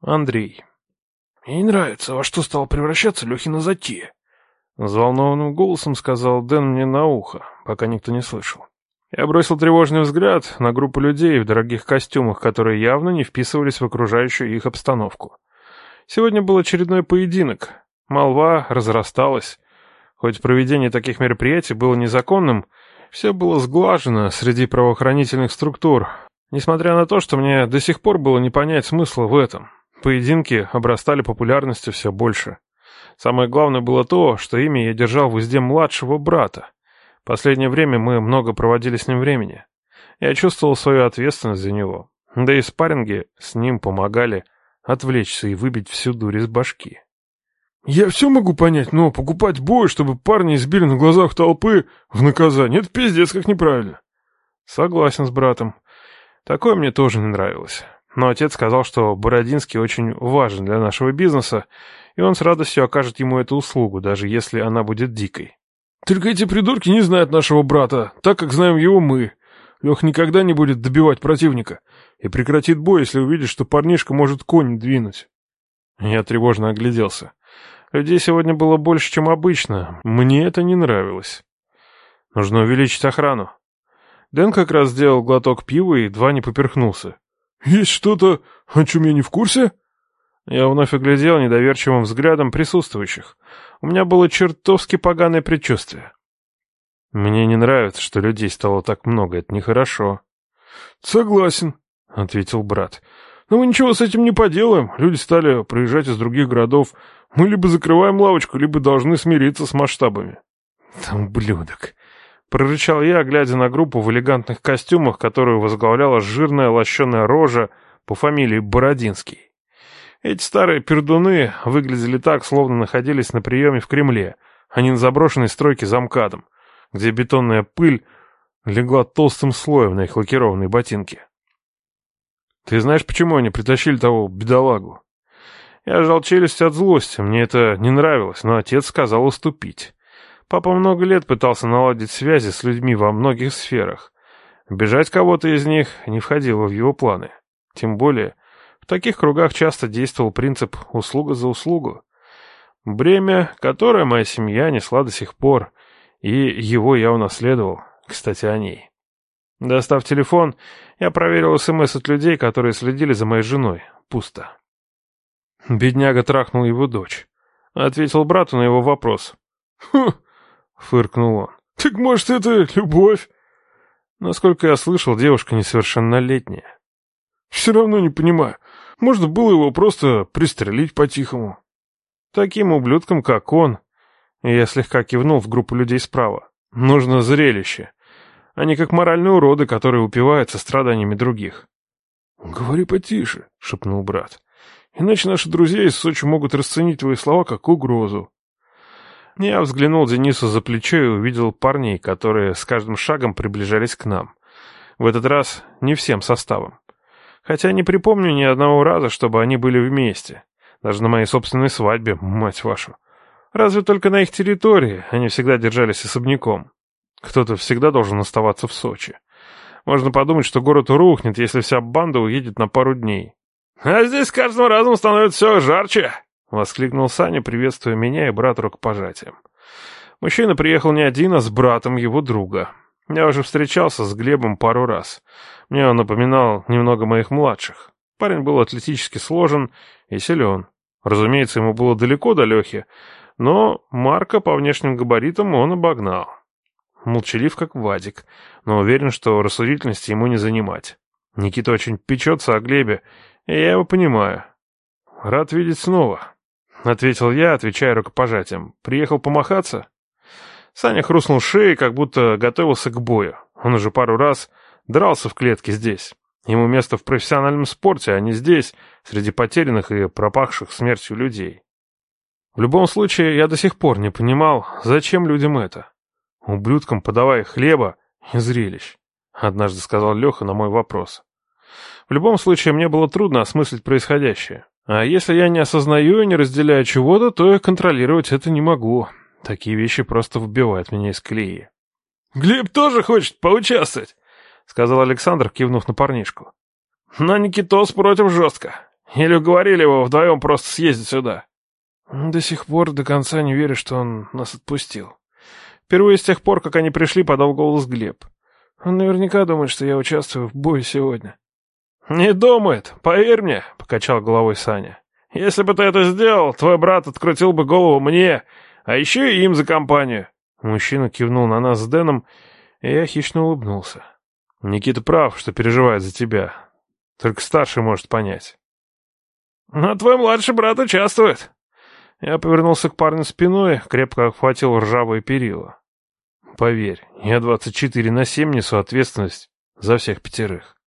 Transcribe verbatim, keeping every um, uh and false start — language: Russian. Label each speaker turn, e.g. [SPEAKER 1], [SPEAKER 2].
[SPEAKER 1] Андрей.
[SPEAKER 2] «Мне не нравится, во что стала превращаться Лехина затея»,
[SPEAKER 1] — взволнованным голосом сказал Дэн мне на ухо, пока никто не слышал. Я бросил тревожный взгляд на группу людей в дорогих костюмах, которые явно не вписывались в окружающую их обстановку. Сегодня был очередной поединок. Молва разрасталась. Хоть проведение таких мероприятий было незаконным, все было сглажено среди правоохранительных структур, несмотря на то, что мне до сих пор было не понять смысла в этом. Поединки обрастали популярностью все больше. Самое главное было то, что ими я держал в узде младшего брата. Последнее время мы много проводили с ним времени. Я чувствовал свою ответственность за него. Да и спарринги с ним помогали отвлечься и выбить всю дурь из башки.
[SPEAKER 2] «Я все могу понять, но покупать бой, чтобы парни избили на глазах толпы в наказание, это пиздец как неправильно».
[SPEAKER 1] Согласен с братом. Такое мне тоже не нравилось. Но отец сказал, что Бородинский очень важен для нашего бизнеса, и он с радостью окажет ему эту услугу, даже если она будет дикой.
[SPEAKER 2] «Только эти придурки не знают нашего брата, так как знаем его мы. Лех никогда не будет добивать противника и прекратит бой, если увидит, что парнишка может конь двинуть».
[SPEAKER 1] Я тревожно огляделся. Людей сегодня было больше, чем обычно. Мне это не нравилось. Нужно увеличить охрану. Дэн как раз сделал глоток пива и едва не поперхнулся.
[SPEAKER 2] «Есть что-то, о чем я не в курсе?»
[SPEAKER 1] Я вновь оглядел недоверчивым взглядом присутствующих. У меня было чертовски поганое предчувствие. Мне не нравится, что людей стало так много, это нехорошо.
[SPEAKER 2] «Согласен», — ответил брат. «Но мы ничего с этим не поделаем. Люди стали приезжать из других городов. Мы либо закрываем лавочку, либо должны смириться с масштабами».
[SPEAKER 1] «Там ублюдок», — прорычал я, глядя на группу в элегантных костюмах, которую возглавляла жирная лощеная рожа по фамилии Бородинский. Эти старые пердуны выглядели так, словно находились на приеме в Кремле, а не на заброшенной стройке за МКАДом, где бетонная пыль легла толстым слоем на их лакированные ботинки. «Ты знаешь, почему они притащили того бедолагу?» Я сжал челюсть от злости, мне это не нравилось, но отец сказал уступить. Папа много лет пытался наладить связи с людьми во многих сферах. Бежать кого-то из них не входило в его планы. Тем более, в таких кругах часто действовал принцип «услуга за услугу». Бремя, которое моя семья несла до сих пор, и его я унаследовал, кстати, о ней. Достав телефон, я проверил СМС от людей, которые следили за моей женой. Пусто. Бедняга трахнул его дочь. Ответил брату на его вопрос.
[SPEAKER 2] «Хм!»
[SPEAKER 1] — фыркнул он.
[SPEAKER 2] «Так, может, это любовь?»
[SPEAKER 1] Насколько я слышал, девушка несовершеннолетняя.
[SPEAKER 2] «Все равно не понимаю. Можно было его просто пристрелить по-тихому».
[SPEAKER 1] Таким ублюдкам, как он, и я слегка кивнул в группу людей справа, нужно зрелище. Они как моральные уроды, которые упиваются страданиями других.
[SPEAKER 2] «Говори потише», — шепнул брат. «Иначе наши друзья из Сочи могут расценить твои слова как угрозу».
[SPEAKER 1] Я взглянул Денису за плечо и увидел парней, которые с каждым шагом приближались к нам. В этот раз не всем составом. Хотя не припомню ни одного раза, чтобы они были вместе. Даже на моей собственной свадьбе, мать вашу. Разве только на их территории они всегда держались особняком. Кто-то всегда должен оставаться в Сочи. Можно подумать, что город рухнет, если вся банда уедет на пару дней. «А здесь с каждым разом становится все жарче!» — воскликнул Саня, приветствуя меня и брата рукопожатием. Мужчина приехал не один, а с братом его друга. Я уже встречался с Глебом пару раз. Мне он напоминал немного моих младших. Парень был атлетически сложен и силен. Разумеется, ему было далеко до Лехи, но Марка по внешним габаритам он обогнал. Молчалив, как Вадик, но уверен, что рассудительности ему не занимать. Никита очень печется о Глебе, и я его понимаю. «Рад видеть снова», — ответил я, отвечая рукопожатием. «Приехал помахаться?» Саня хрустнул шеей, как будто готовился к бою. Он уже пару раз дрался в клетке здесь. Ему место в профессиональном спорте, а не здесь, среди потерянных и пропахших смертью людей. В любом случае, я до сих пор не понимал, зачем людям это. «Ублюдкам подавай хлеба и зрелищ», — однажды сказал Леха на мой вопрос. В любом случае, мне было трудно осмыслить происходящее. А если я не осознаю и не разделяю чего-то, то я контролировать это не могу. Такие вещи просто выбивают меня из колеи.
[SPEAKER 2] «Глеб тоже хочет поучаствовать», — сказал Александр, кивнув на парнишку.
[SPEAKER 1] «На Никитос против жестко.
[SPEAKER 2] Или уговорили его вдвоем просто съездить сюда?»
[SPEAKER 1] До сих пор до конца не верю, что он нас отпустил. Впервые с тех пор, как они пришли, подал голос Глеб. Он наверняка думает, что я участвую в бою сегодня.
[SPEAKER 2] «Не думает, поверь мне», — покачал головой Саня. «Если бы ты это сделал, твой брат открутил бы голову мне, а еще и им за компанию».
[SPEAKER 1] Мужчина кивнул на нас с Дэном, и я хищно улыбнулся. «Никита прав, что переживает за тебя. Только старший может понять».
[SPEAKER 2] «А твой младший брат участвует».
[SPEAKER 1] Я повернулся к парню спиной, крепко охватил ржавые перила. «Поверь, я двадцать четыре на семь несу ответственность за всех пятерых».